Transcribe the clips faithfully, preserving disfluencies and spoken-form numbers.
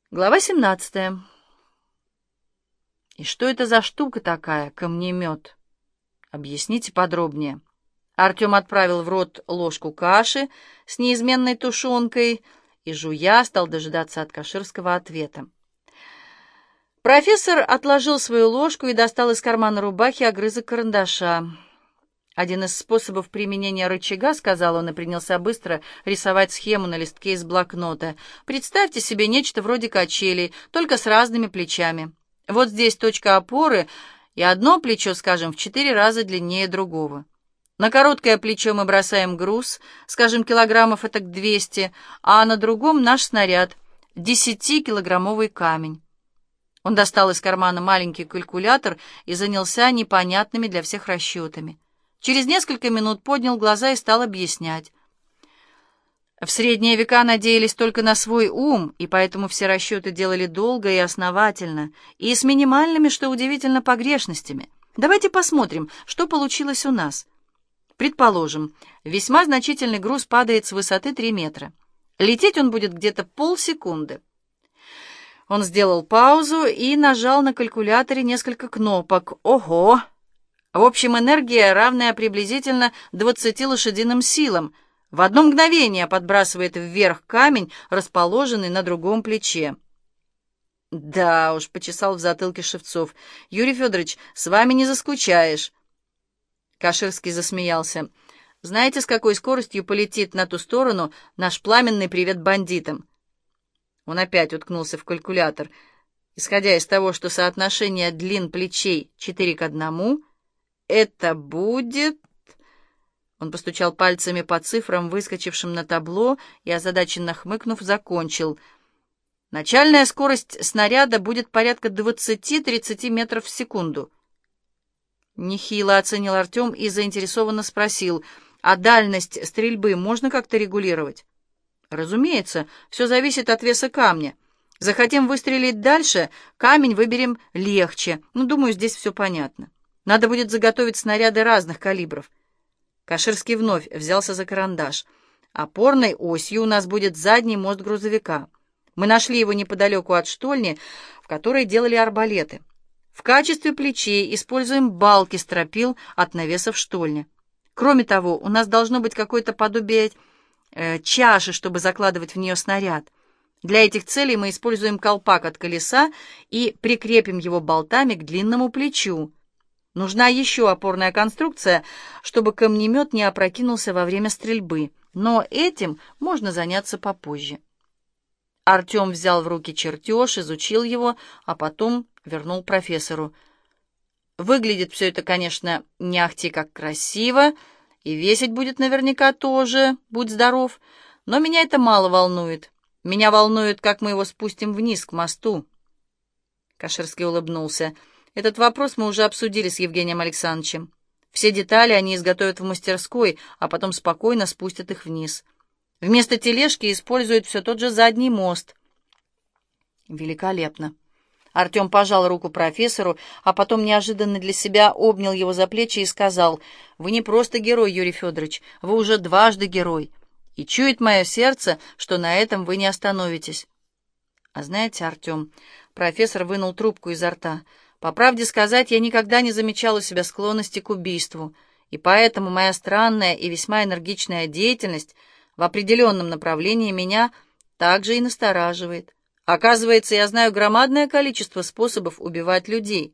Глава семнадцатая. И что это за штука такая, камнемет? Объясните подробнее. Артем отправил в рот ложку каши с неизменной тушенкой и, жуя, стал дожидаться от Каширского ответа. Профессор отложил свою ложку и достал из кармана рубахи огрызок карандаша. Один из способов применения рычага, сказал он, и принялся быстро рисовать схему на листке из блокнота. Представьте себе нечто вроде качелей, только с разными плечами. Вот здесь точка опоры, и одно плечо, скажем, в четыре раза длиннее другого. На короткое плечо мы бросаем груз, скажем, килограммов этак двести, а на другом наш снаряд, десятикилограммовый камень. Он достал из кармана маленький калькулятор и занялся непонятными для всех расчетами. Через несколько минут поднял глаза и стал объяснять. В средние века надеялись только на свой ум, и поэтому все расчеты делали долго и основательно, и с минимальными, что удивительно, погрешностями. Давайте посмотрим, что получилось у нас. Предположим, весьма значительный груз падает с высоты три метра. Лететь он будет где-то полсекунды. Он сделал паузу и нажал на калькуляторе несколько кнопок. Ого! В общем, энергия, равная приблизительно двадцати лошадиным силам, в одно мгновение подбрасывает вверх камень, расположенный на другом плече. «Да уж», — почесал в затылке Шевцов, — «Юрий Федорович, с вами не заскучаешь». Каширский засмеялся. «Знаете, с какой скоростью полетит на ту сторону наш пламенный привет бандитам?» Он опять уткнулся в калькулятор. Исходя из того, что соотношение длин плечей четыре к одному, это будет... Он постучал пальцами по цифрам, выскочившим на табло, и, озадаченно хмыкнув, закончил. Начальная скорость снаряда будет порядка двадцати-тридцати метров в секунду. Нехило оценил Артем и заинтересованно спросил, а дальность стрельбы можно как-то регулировать? Разумеется, все зависит от веса камня. Захотим выстрелить дальше, камень выберем легче. Ну, думаю, здесь все понятно. Надо будет заготовить снаряды разных калибров. Каширский вновь взялся за карандаш. Опорной осью у нас будет задний мост грузовика. Мы нашли его неподалеку от штольни, в которой делали арбалеты. В качестве плечей используем балки стропил от навесов штольни. Кроме того, у нас должно быть какое-то подобие э, чаши, чтобы закладывать в нее снаряд. Для этих целей мы используем колпак от колеса и прикрепим его болтами к длинному плечу. Нужна еще опорная конструкция, чтобы камнемет не опрокинулся во время стрельбы, но этим можно заняться попозже. Артем взял в руки чертеж, изучил его, а потом вернул профессору. Выглядит все это, конечно, не ахти как красиво, и весить будет наверняка тоже, будь здоров, но меня это мало волнует. Меня волнует, как мы его спустим вниз, к мосту. Каширский улыбнулся. Этот вопрос мы уже обсудили с Евгением Александровичем. Все детали они изготовят в мастерской, а потом спокойно спустят их вниз. Вместо тележки используют все тот же задний мост. Великолепно. Артем пожал руку профессору, а потом неожиданно для себя обнял его за плечи и сказал: «Вы не просто герой, Юрий Федорович, вы уже дважды герой. И чует мое сердце, что на этом вы не остановитесь». А знаете, Артем, профессор вынул трубку изо рта, по правде сказать, я никогда не замечал у себя склонности к убийству, и поэтому моя странная и весьма энергичная деятельность в определенном направлении меня также и настораживает. Оказывается, я знаю громадное количество способов убивать людей.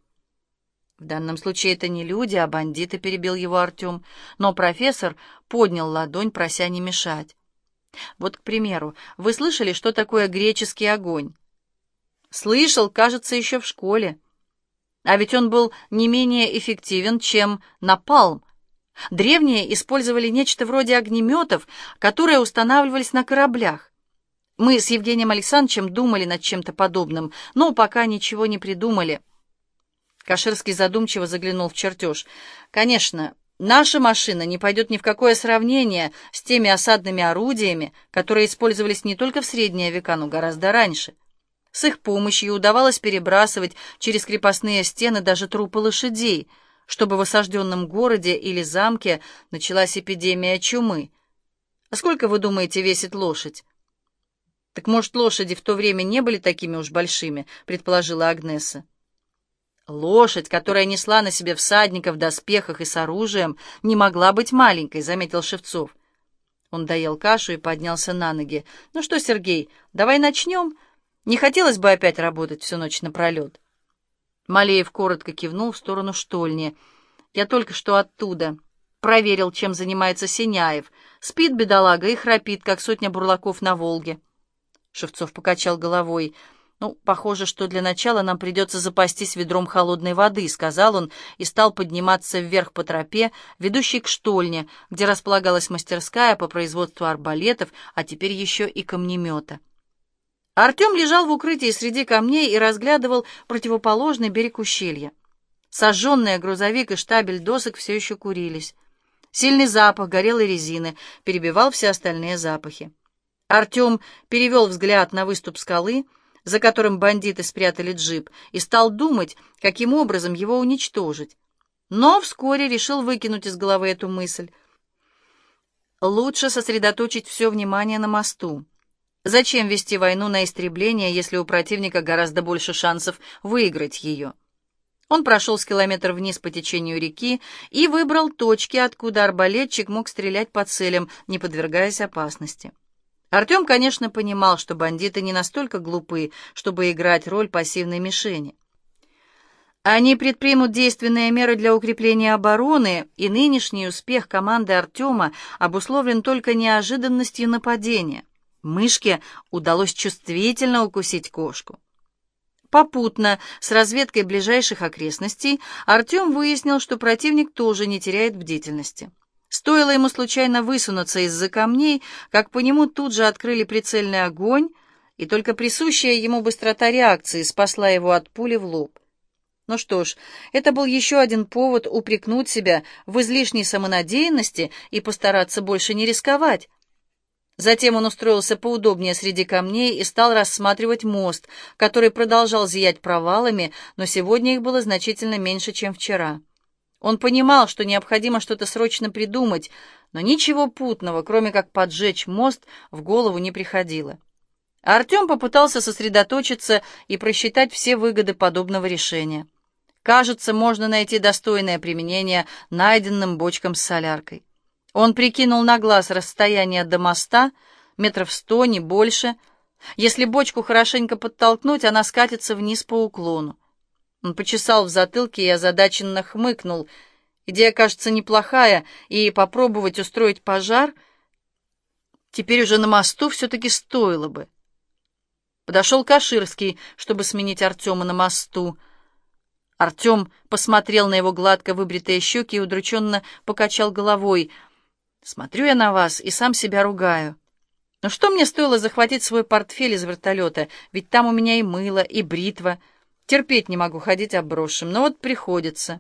В данном случае это не люди, а бандиты, перебил его Артем, но профессор поднял ладонь, прося не мешать. Вот, к примеру, вы слышали, что такое греческий огонь? Слышал, кажется, еще в школе. А ведь он был не менее эффективен, чем напалм. Древние использовали нечто вроде огнеметов, которые устанавливались на кораблях. Мы с Евгением Александровичем думали над чем-то подобным, но пока ничего не придумали. Каширский задумчиво заглянул в чертеж. Конечно, наша машина не пойдет ни в какое сравнение с теми осадными орудиями, которые использовались не только в средние века, но гораздо раньше. С их помощью удавалось перебрасывать через крепостные стены даже трупы лошадей, чтобы в осажденном городе или замке началась эпидемия чумы. А сколько, вы думаете, весит лошадь? «Так, может, лошади в то время не были такими уж большими?» — предположила Агнеса. «Лошадь, которая несла на себе всадника в доспехах и с оружием, не могла быть маленькой», — заметил Шевцов. Он доел кашу и поднялся на ноги. «Ну что, Сергей, давай начнем? Не хотелось бы опять работать всю ночь напролет». Малеев коротко кивнул в сторону штольни. «Я только что оттуда. Проверил, чем занимается Синяев. Спит бедолага и храпит, как сотня бурлаков на Волге». Шевцов покачал головой. «Ну, похоже, что для начала нам придется запастись ведром холодной воды», — сказал он и стал подниматься вверх по тропе, ведущей к штольне, где располагалась мастерская по производству арбалетов, а теперь еще и камнемета. Артем лежал в укрытии среди камней и разглядывал противоположный берег ущелья. Сожженный грузовик и штабель досок все еще курились. Сильный запах горелой резины перебивал все остальные запахи. Артем перевел взгляд на выступ скалы, за которым бандиты спрятали джип, и стал думать, каким образом его уничтожить. Но вскоре решил выкинуть из головы эту мысль. Лучше сосредоточить все внимание на мосту. Зачем вести войну на истребление, если у противника гораздо больше шансов выиграть ее? Он прошел с километр вниз по течению реки и выбрал точки, откуда арбалетчик мог стрелять по целям, не подвергаясь опасности. Артем, конечно, понимал, что бандиты не настолько глупы, чтобы играть роль пассивной мишени. Они предпримут действенные меры для укрепления обороны, и нынешний успех команды Артема обусловлен только неожиданностью нападения. Мышке удалось чувствительно укусить кошку. Попутно, с разведкой ближайших окрестностей, Артем выяснил, что противник тоже не теряет бдительности. Стоило ему случайно высунуться из-за камней, как по нему тут же открыли прицельный огонь, и только присущая ему быстрота реакции спасла его от пули в лоб. Ну что ж, это был еще один повод упрекнуть себя в излишней самонадеянности и постараться больше не рисковать. Затем он устроился поудобнее среди камней и стал рассматривать мост, который продолжал зиять провалами, но сегодня их было значительно меньше, чем вчера. Он понимал, что необходимо что-то срочно придумать, но ничего путного, кроме как поджечь мост, в голову не приходило. Артем попытался сосредоточиться и просчитать все выгоды подобного решения. Кажется, можно найти достойное применение найденным бочкам с соляркой. Он прикинул на глаз расстояние до моста, метров сто, не больше. Если бочку хорошенько подтолкнуть, она скатится вниз по уклону. Он почесал в затылке и озадаченно хмыкнул. Идея, кажется, неплохая, и попробовать устроить пожар теперь уже на мосту все-таки стоило бы. Подошел Каширский, чтобы сменить Артема на мосту. Артем посмотрел на его гладко выбритые щеки и удрученно покачал головой. «Смотрю я на вас и сам себя ругаю. Но что мне стоило захватить свой портфель из вертолета? Ведь там у меня и мыло, и бритва. Терпеть не могу ходить обросшим, но вот приходится».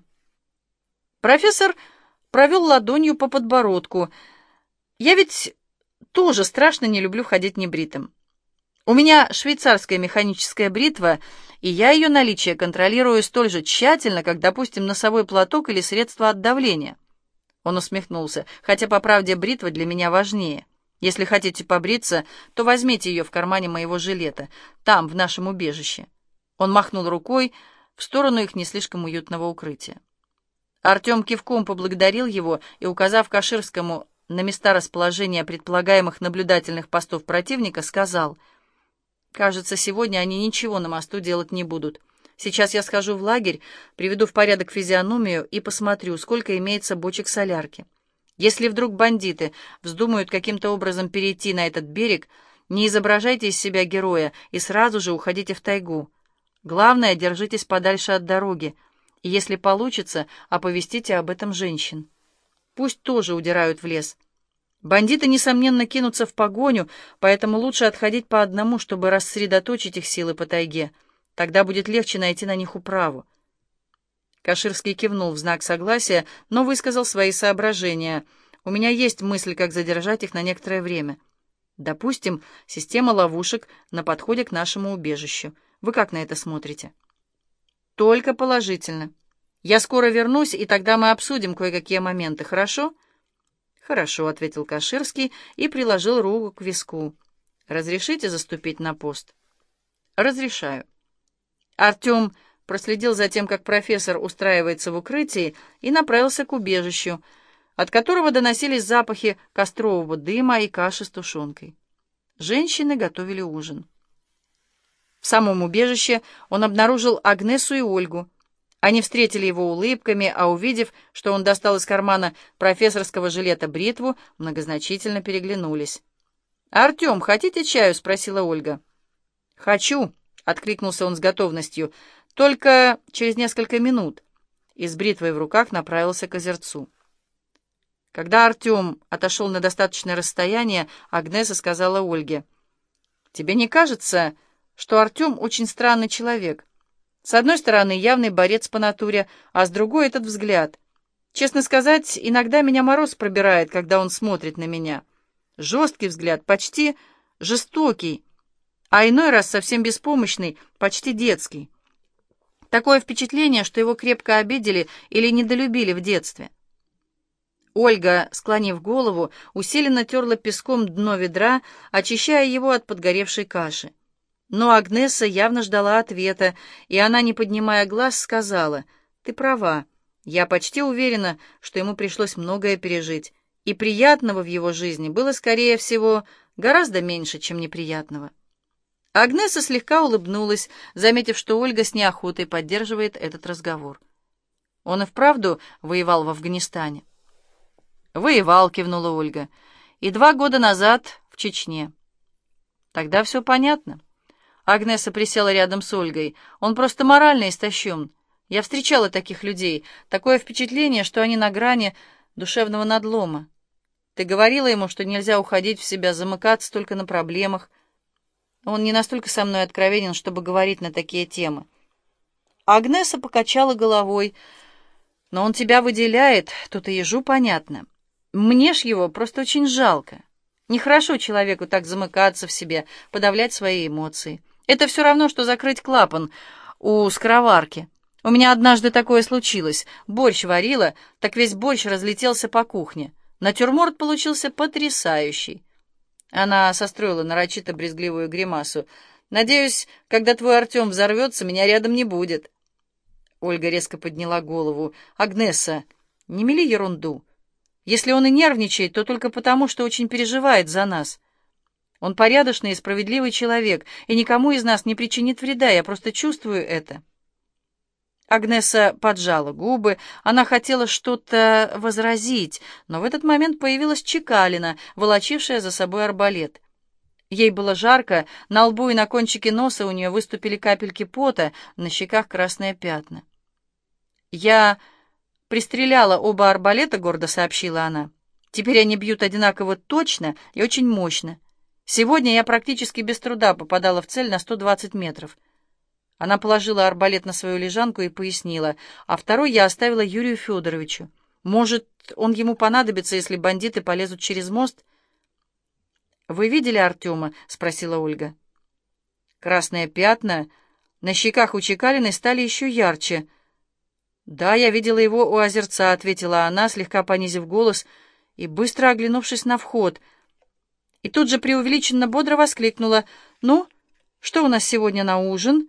Профессор провел ладонью по подбородку. «Я ведь тоже страшно не люблю ходить небритым. У меня швейцарская механическая бритва, и я ее наличие контролирую столь же тщательно, как, допустим, носовой платок или средство от давления». Он усмехнулся. «Хотя, по правде, бритва для меня важнее. Если хотите побриться, то возьмите ее в кармане моего жилета, там, в нашем убежище». Он махнул рукой в сторону их не слишком уютного укрытия. Артем кивком поблагодарил его и, указав Каширскому на места расположения предполагаемых наблюдательных постов противника, сказал: «Кажется, сегодня они ничего на мосту делать не будут. Сейчас я схожу в лагерь, приведу в порядок физиономию и посмотрю, сколько имеется бочек солярки. Если вдруг бандиты вздумают каким-то образом перейти на этот берег, не изображайте из себя героя и сразу же уходите в тайгу. Главное, держитесь подальше от дороги, и если получится, оповестите об этом женщин. Пусть тоже удирают в лес. Бандиты, несомненно, кинутся в погоню, поэтому лучше отходить по одному, чтобы рассредоточить их силы по тайге. Тогда будет легче найти на них управу». Каширский кивнул в знак согласия, но высказал свои соображения. «У меня есть мысль, как задержать их на некоторое время. Допустим, система ловушек на подходе к нашему убежищу. Вы как на это смотрите?» «Только положительно. Я скоро вернусь, и тогда мы обсудим кое-какие моменты, хорошо?» «Хорошо», — ответил Каширский и приложил руку к виску. Разрешите заступить на пост? Разрешаю. Артем проследил за тем, как профессор устраивается в укрытии, и направился к убежищу, от которого доносились запахи кострового дыма и каши с тушенкой. Женщины готовили ужин. В самом убежище он обнаружил Агнесу и Ольгу. Они встретили его улыбками, а увидев, что он достал из кармана профессорского жилета бритву, многозначительно переглянулись. «Артем, хотите чаю?» — спросила Ольга. «Хочу», — откликнулся он с готовностью, — «только через несколько минут». И с бритвой в руках направился к озерцу. Когда Артем отошел на достаточное расстояние, Агнеса сказала Ольге: «Тебе не кажется, что Артем очень странный человек? С одной стороны, явный борец по натуре, а с другой — этот взгляд. Честно сказать, иногда меня мороз пробирает, когда он смотрит на меня. Жесткий взгляд, почти жестокий, а иной раз совсем беспомощный, почти детский. Такое впечатление, что его крепко обидели или недолюбили в детстве». Ольга, склонив голову, усиленно терла песком дно ведра, очищая его от подгоревшей каши. Но Агнеса явно ждала ответа, и она, не поднимая глаз, сказала: «Ты права. Я почти уверена, что ему пришлось многое пережить, и приятного в его жизни было, скорее всего, гораздо меньше, чем неприятного». Агнеса слегка улыбнулась, заметив, что Ольга с неохотой поддерживает этот разговор. «Он и вправду воевал в Афганистане?» «Воевал», — кивнула Ольга, — «и два года назад в Чечне». «Тогда все понятно». Агнеса присела рядом с Ольгой. «Он просто морально истощен. Я встречала таких людей. Такое впечатление, что они на грани душевного надлома. Ты говорила ему, что нельзя уходить в себя, замыкаться только на проблемах. Он не настолько со мной откровенен, чтобы говорить на такие темы». Агнеса покачала головой. «Но он тебя выделяет, тут и ежу понятно. Мне ж его просто очень жалко. Нехорошо человеку так замыкаться в себе, подавлять свои эмоции. Это все равно, что закрыть клапан у скороварки. У меня однажды такое случилось. Борщ варила, так весь борщ разлетелся по кухне. Натюрморт получился потрясающий». Она состроила нарочито брезгливую гримасу. «Надеюсь, когда твой Артем взорвется, меня рядом не будет». Ольга резко подняла голову. «Агнеса, не мели ерунду. Если он и нервничает, то только потому, что очень переживает за нас. Он порядочный и справедливый человек, и никому из нас не причинит вреда, я просто чувствую это». Агнеса поджала губы, она хотела что-то возразить, но в этот момент появилась Чекалина, волочившая за собой арбалет. Ей было жарко, на лбу и на кончике носа у нее выступили капельки пота, на щеках красные пятна. «Я пристреляла оба арбалета», — гордо сообщила она. «Теперь они бьют одинаково точно и очень мощно. Сегодня я практически без труда попадала в цель на сто двадцать метров». Она положила арбалет на свою лежанку и пояснила: «А второй я оставила Юрию Федоровичу. Может, он ему понадобится, если бандиты полезут через мост?» «Вы видели Артема?» — спросила Ольга. Красные пятна на щеках у Чекалиной стали еще ярче. «Да, я видела его у озерца», — ответила она, слегка понизив голос и быстро оглянувшись на вход. И тут же преувеличенно бодро воскликнула: «Ну, что у нас сегодня на ужин?»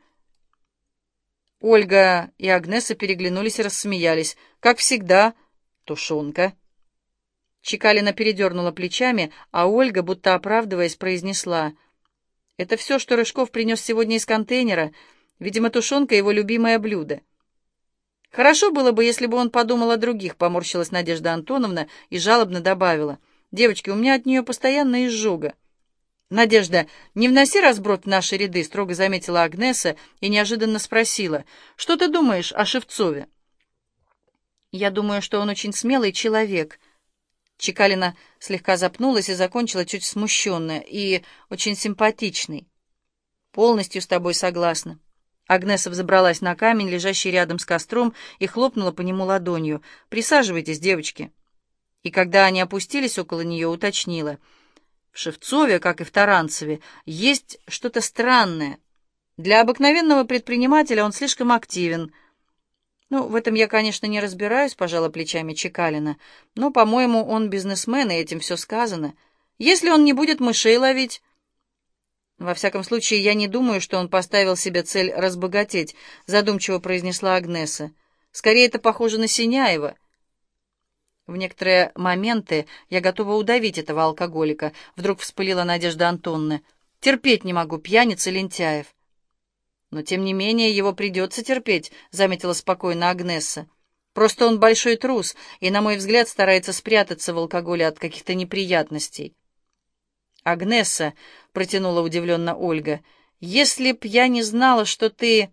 Ольга и Агнеса переглянулись и рассмеялись. «Как всегда, тушенка». Чекалина передернула плечами, а Ольга, будто оправдываясь, произнесла: «Это все, что Рыжков принес сегодня из контейнера. Видимо, тушенка — его любимое блюдо». «Хорошо было бы, если бы он подумал о других», — поморщилась Надежда Антоновна и жалобно добавила: «Девочки, у меня от нее постоянно изжога». «Надежда, не вноси разброд в наши ряды», — строго заметила Агнеса и неожиданно спросила: «Что ты думаешь о Шевцове?» «Я думаю, что он очень смелый человек». Чекалина слегка запнулась и закончила чуть смущенно. «И очень симпатичный». «Полностью с тобой согласна». Агнеса взобралась на камень, лежащий рядом с костром, и хлопнула по нему ладонью. «Присаживайтесь, девочки». И когда они опустились около нее, уточнила: «В Шевцове, как и в Таранцеве, есть что-то странное. Для обыкновенного предпринимателя он слишком активен». «Ну, в этом я, конечно, не разбираюсь», — пожала плечами Чекалина. «Но, по-моему, он бизнесмен, и этим все сказано. Если он не будет мышей ловить...» «Во всяком случае, я не думаю, что он поставил себе цель разбогатеть», — задумчиво произнесла Агнеса. «Скорее, это похоже на Синяева». «В некоторые моменты я готова удавить этого алкоголика», — вдруг вспылила Надежда Антоновна. «Терпеть не могу пьяниц и лентяев». «Но, тем не менее, его придется терпеть», — заметила спокойно Агнеса. «Просто он большой трус и, на мой взгляд, старается спрятаться в алкоголе от каких-то неприятностей». «Агнеса», — протянула удивленно Ольга, — «если б я не знала, что ты...»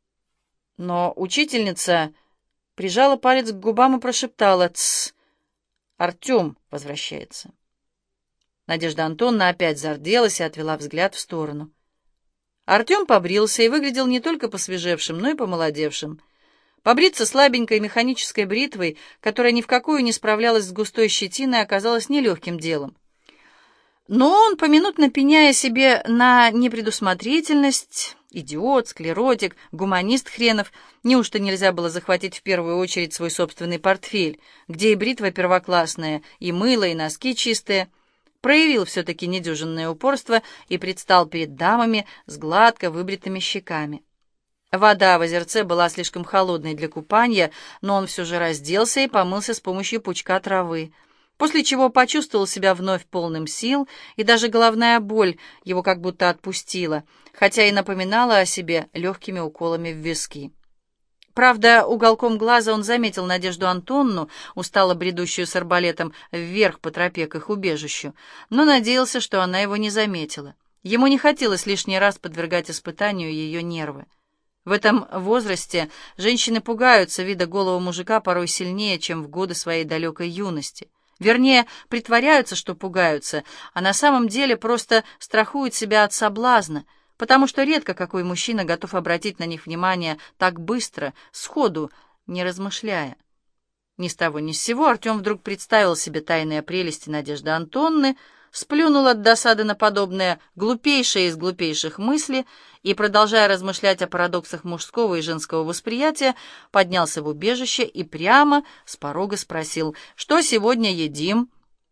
Но учительница прижала палец к губам и прошептала: «Тсс, Артем возвращается». Надежда Антоновна опять зарделась и отвела взгляд в сторону. Артем побрился и выглядел не только посвежевшим, но и помолодевшим. Побриться слабенькой механической бритвой, которая ни в какую не справлялась с густой щетиной, оказалось нелегким делом. Но он, поминутно пеняя себе на непредусмотрительность, идиот, склеротик, гуманист хренов, неужто нельзя было захватить в первую очередь свой собственный портфель, где и бритва первоклассная, и мыло, и носки чистые, проявил все-таки недюжинное упорство и предстал перед дамами с гладко выбритыми щеками. Вода в озерце была слишком холодной для купания, но он все же разделся и помылся с помощью пучка травы, после чего почувствовал себя вновь полным сил, и даже головная боль его как будто отпустила, хотя и напоминала о себе легкими уколами в виски. Правда, уголком глаза он заметил Надежду Антоновну, устало бредущую с арбалетом вверх по тропе к их убежищу, но надеялся, что она его не заметила. Ему не хотелось лишний раз подвергать испытанию ее нервы. В этом возрасте женщины пугаются вида голого мужика порой сильнее, чем в годы своей далекой юности. Вернее, притворяются, что пугаются, а на самом деле просто страхуют себя от соблазна, потому что редко какой мужчина готов обратить на них внимание так быстро, сходу, не размышляя. Ни с того ни с сего Артем вдруг представил себе тайные прелести Надежды Антоновны, сплюнул от досады на подобные глупейшие из глупейших мысли и, продолжая размышлять о парадоксах мужского и женского восприятия, поднялся в убежище и прямо с порога спросил: «Что сегодня едим?»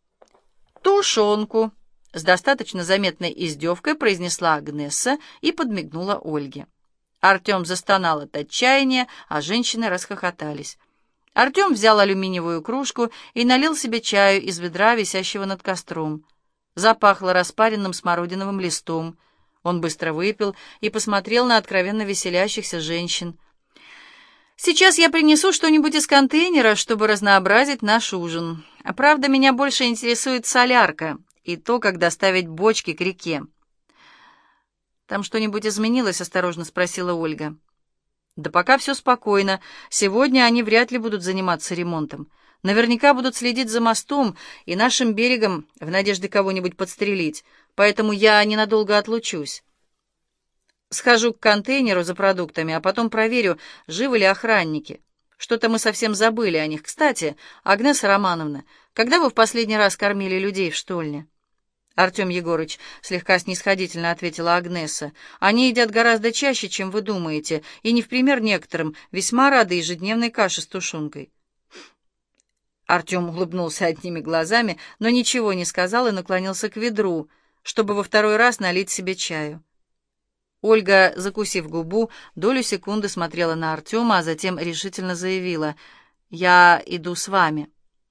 «Тушенку», — с достаточно заметной издевкой произнесла Агнеса и подмигнула Ольге. Артем застонал от отчаяния, а женщины расхохотались. Артем взял алюминиевую кружку и налил себе чаю из ведра, висящего над костром. Запахло распаренным смородиновым листом. Он быстро выпил и посмотрел на откровенно веселящихся женщин. «Сейчас я принесу что-нибудь из контейнера, чтобы разнообразить наш ужин. Правда, меня больше интересует солярка и то, как доставить бочки к реке». «Там что-нибудь изменилось?» — осторожно спросила Ольга. «Да пока все спокойно. Сегодня они вряд ли будут заниматься ремонтом. Наверняка будут следить за мостом и нашим берегом в надежде кого-нибудь подстрелить, поэтому я ненадолго отлучусь. Схожу к контейнеру за продуктами, а потом проверю, живы ли охранники. Что-то мы совсем забыли о них. Кстати, Агнеса Романовна, когда вы в последний раз кормили людей в штольне?» «Артем Егорыч», — слегка снисходительно ответила Агнеса, — «они едят гораздо чаще, чем вы думаете, и не в пример некоторым весьма рады ежедневной каше с тушенкой». Артем улыбнулся одними глазами, но ничего не сказал и наклонился к ведру, чтобы во второй раз налить себе чаю. Ольга, закусив губу, долю секунды смотрела на Артема, а затем решительно заявила: «Я иду с вами».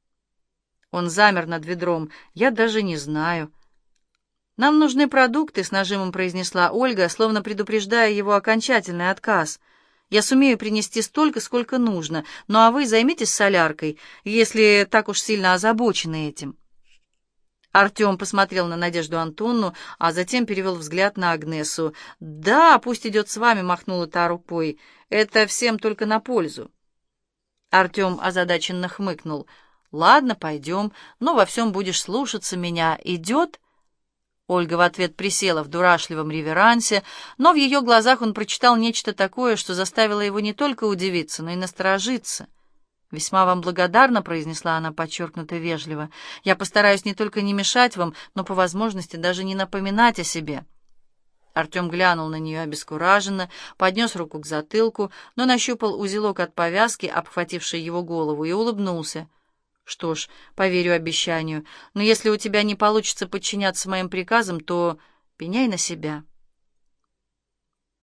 Он замер над ведром. «Я даже не знаю». «Нам нужны продукты», — с нажимом произнесла Ольга, словно предупреждая его окончательный отказ. «Я сумею принести столько, сколько нужно, ну а вы займитесь соляркой, если так уж сильно озабочены этим». Артем посмотрел на Надежду Антоновну, а затем перевел взгляд на Агнесу. «Да, пусть идет с вами», — махнула та рукой. «Это всем только на пользу». Артем озадаченно хмыкнул. «Ладно, пойдем, но во всем будешь слушаться меня. Идет?» Ольга в ответ присела в дурашливом реверансе, но в ее глазах он прочитал нечто такое, что заставило его не только удивиться, но и насторожиться. «Весьма вам благодарна», — произнесла она подчеркнуто вежливо. «Я постараюсь не только не мешать вам, но по возможности даже не напоминать о себе». Артем глянул на нее обескураженно, поднес руку к затылку, но нащупал узелок от повязки, обхвативший его голову, и улыбнулся. «Что ж, поверю обещанию, но если у тебя не получится подчиняться моим приказам, то пеняй на себя».